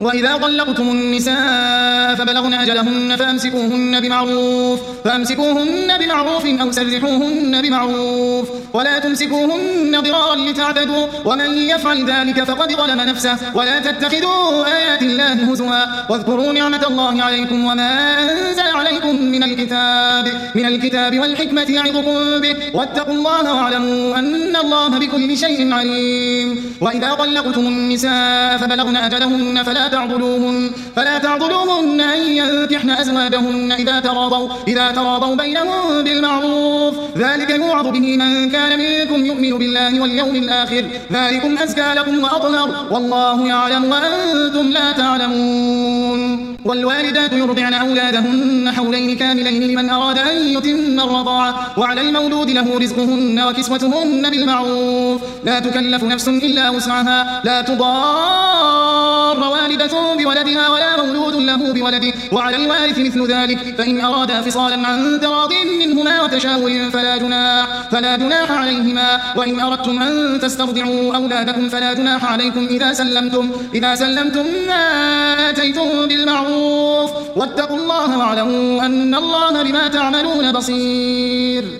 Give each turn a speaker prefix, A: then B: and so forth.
A: وإذا طلقتم النساء فبلغن أجلهن فأمسكوهن بمعروف أو سرحوهن بمعروف ولا تمسكوهن ضرارا لتعتدوا ومن يفعل ذلك فقد ظلم نفسه ولا تتخذوا آيات الله هزوا واذكروا نعمة الله عليكم وما أنزل عليكم من الكتاب والحكمة يعظكم به واتقوا الله واعلموا أن الله بكل شيء عليم. وإذا طلقتم النساء فبلغن أجلهن فلا تعضلوهن أن ينكحن أزواجهن إذا تراضوا بينهم بالمعروف ذلك يوعظ به من كان منكم يؤمن بالله واليوم الآخر ذلكم أزكى لكم وأطهر والله يعلم وأنتم لا تعلمون. والوالدات يرضعن أولادهن حولين كاملين لمن أراد أن يتم الرضاعة وعلى المولود له رزقهن وكسوتهن بالمعروف لا تكلف نفس إلا وسعها لا تضار والدة بولدها ولا مولود له بولده وعلى الوارث مثل ذلك فإن أرادا فصالا عن تراض منهما وتشاور فلا جناح عليهما وإن أردتم أن تسترضعوا أولادكم فلا جناح عليكم إذا سلمتم ما آتيتم بالمعروف واتقوا الله واعلموا أن الله بما تعملون بصير.